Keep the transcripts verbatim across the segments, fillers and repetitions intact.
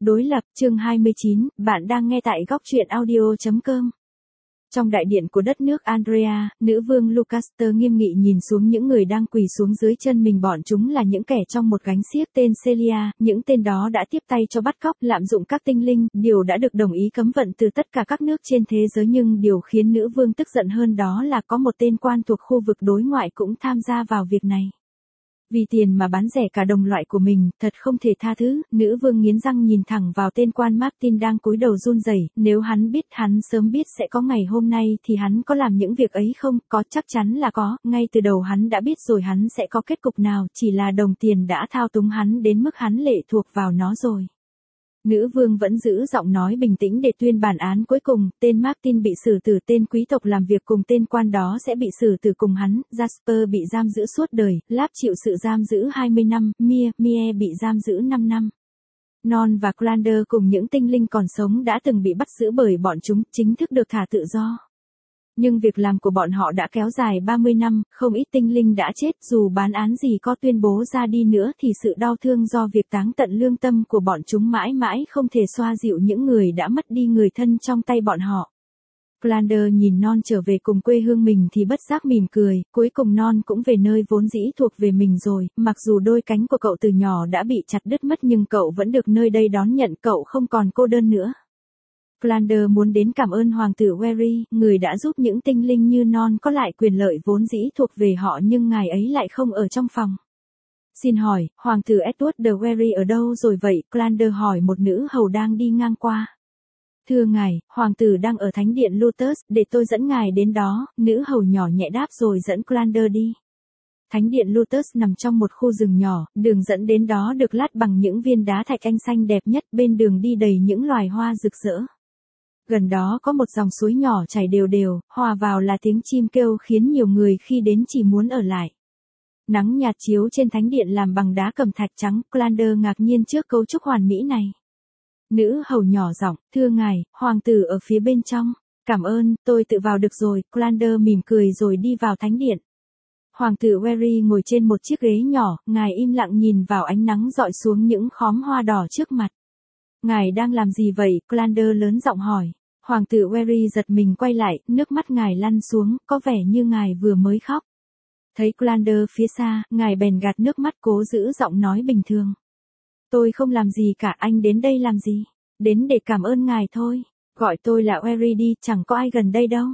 Đối lập, chương hai mươi chín, bạn đang nghe tại góc truyện audio chấm com. Trong đại điện của đất nước Andrea, nữ vương Lucaster nghiêm nghị nhìn xuống những người đang quỳ xuống dưới chân mình. Bọn chúng là những kẻ trong một gánh xiếc tên Celia, những tên đó đã tiếp tay cho bắt cóc, lạm dụng các tinh linh, điều đã được đồng ý cấm vận từ tất cả các nước trên thế giới. Nhưng điều khiến nữ vương tức giận hơn đó là có một tên quan thuộc khu vực đối ngoại cũng tham gia vào việc này. Vì tiền mà bán rẻ cả đồng loại của mình, thật không thể tha thứ. Nữ vương nghiến răng nhìn thẳng vào tên quan Martin đang cúi đầu run rẩy. Nếu hắn biết, hắn sớm biết sẽ có ngày hôm nay thì hắn có làm những việc ấy không? Có, chắc chắn là có, ngay từ đầu hắn đã biết rồi hắn sẽ có kết cục nào, chỉ là đồng tiền đã thao túng hắn đến mức hắn lệ thuộc vào nó rồi. Nữ vương vẫn giữ giọng nói bình tĩnh để tuyên bản án cuối cùng. Tên Martin bị xử tử, tên quý tộc làm việc cùng tên quan đó sẽ bị xử tử cùng hắn. Jasper bị giam giữ suốt đời, Lap chịu sự giam giữ hai mươi năm, Mia, Mie bị giam giữ năm năm. Non và Clander cùng những tinh linh còn sống đã từng bị bắt giữ bởi bọn chúng, chính thức được thả tự do. Nhưng việc làm của bọn họ đã kéo dài ba mươi năm, không ít tinh linh đã chết. Dù bản án gì có tuyên bố ra đi nữa thì sự đau thương do việc táng tận lương tâm của bọn chúng mãi mãi không thể xoa dịu những người đã mất đi người thân trong tay bọn họ. Clander nhìn Non trở về cùng quê hương mình thì bất giác mỉm cười. Cuối cùng Non cũng về nơi vốn dĩ thuộc về mình rồi. Mặc dù đôi cánh của cậu từ nhỏ đã bị chặt đứt mất nhưng cậu vẫn được nơi đây đón nhận, cậu không còn cô đơn nữa. Clander muốn đến cảm ơn hoàng tử Wery, người đã giúp những tinh linh như Non có lại quyền lợi vốn dĩ thuộc về họ, nhưng ngài ấy lại không ở trong phòng. Xin hỏi, hoàng tử Edward de Wery ở đâu rồi vậy? Clander hỏi một nữ hầu đang đi ngang qua. Thưa ngài, hoàng tử đang ở thánh điện Lotus, để tôi dẫn ngài đến đó. Nữ hầu nhỏ nhẹ đáp rồi dẫn Clander đi. Thánh điện Lotus nằm trong một khu rừng nhỏ, đường dẫn đến đó được lát bằng những viên đá thạch anh xanh đẹp nhất, bên đường đi đầy những loài hoa rực rỡ. Gần đó có một dòng suối nhỏ chảy đều đều, hòa vào là tiếng chim kêu khiến nhiều người khi đến chỉ muốn ở lại. Nắng nhạt chiếu trên thánh điện làm bằng đá cẩm thạch trắng, Clander ngạc nhiên trước cấu trúc hoàn mỹ này. Nữ hầu nhỏ giọng, thưa ngài, hoàng tử ở phía bên trong. Cảm ơn, tôi tự vào được rồi. Clander mỉm cười rồi đi vào thánh điện. Hoàng tử Wery ngồi trên một chiếc ghế nhỏ, ngài im lặng nhìn vào ánh nắng rọi xuống những khóm hoa đỏ trước mặt. Ngài đang làm gì vậy? Clander lớn giọng hỏi. Hoàng tử Wery giật mình quay lại, nước mắt ngài lăn xuống, có vẻ như ngài vừa mới khóc. Thấy Clander phía xa, ngài bèn gạt nước mắt, cố giữ giọng nói bình thường. Tôi không làm gì cả, anh đến đây làm gì? Đến để cảm ơn ngài thôi. Gọi tôi là Wery đi, chẳng có ai gần đây đâu.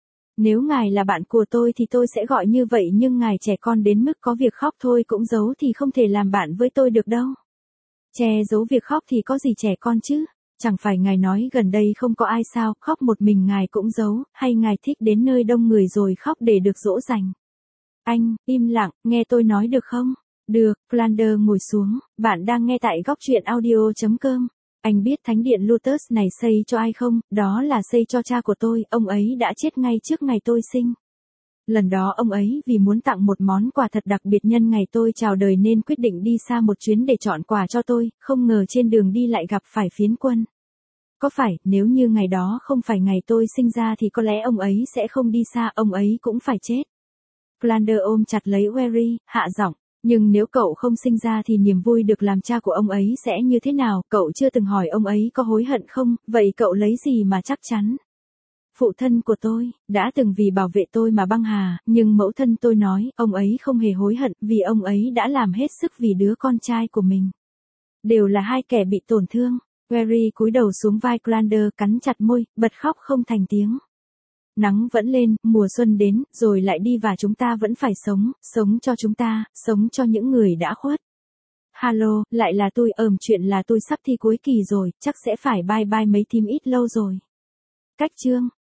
Nếu ngài là bạn của tôi thì tôi sẽ gọi như vậy, nhưng ngài trẻ con đến mức có việc khóc thôi cũng giấu thì không thể làm bạn với tôi được đâu. Che giấu việc khóc thì có gì trẻ con chứ? Chẳng phải ngài nói gần đây không có ai sao, khóc một mình ngài cũng giấu, hay ngài thích đến nơi đông người rồi khóc để được dỗ dành? Anh, im lặng, nghe tôi nói được không? Được, Clander ngồi xuống, bạn đang nghe tại góc truyện audio chấm com. Anh biết thánh điện Lotus này xây cho ai không? Đó là xây cho cha của tôi, ông ấy đã chết ngay trước ngày tôi sinh. Lần đó ông ấy vì muốn tặng một món quà thật đặc biệt nhân ngày tôi chào đời nên quyết định đi xa một chuyến để chọn quà cho tôi, không ngờ trên đường đi lại gặp phải phiến quân. Có phải, nếu như ngày đó không phải ngày tôi sinh ra thì có lẽ ông ấy sẽ không đi xa, ông ấy cũng phải chết. Clander ôm chặt lấy Wery, hạ giọng, nhưng nếu cậu không sinh ra thì niềm vui được làm cha của ông ấy sẽ như thế nào? Cậu chưa từng hỏi ông ấy có hối hận không, vậy cậu lấy gì mà chắc chắn? Phụ thân của tôi, đã từng vì bảo vệ tôi mà băng hà, nhưng mẫu thân tôi nói, ông ấy không hề hối hận, vì ông ấy đã làm hết sức vì đứa con trai của mình. Đều là hai kẻ bị tổn thương. Wery cúi đầu xuống vai Clander, cắn chặt môi, bật khóc không thành tiếng. Nắng vẫn lên, mùa xuân đến, rồi lại đi và chúng ta vẫn phải sống, sống cho chúng ta, sống cho những người đã khuất. Hello, lại là tôi, ờm chuyện là tôi sắp thi cuối kỳ rồi, chắc sẽ phải bye bye mấy team ít lâu rồi. Cách chương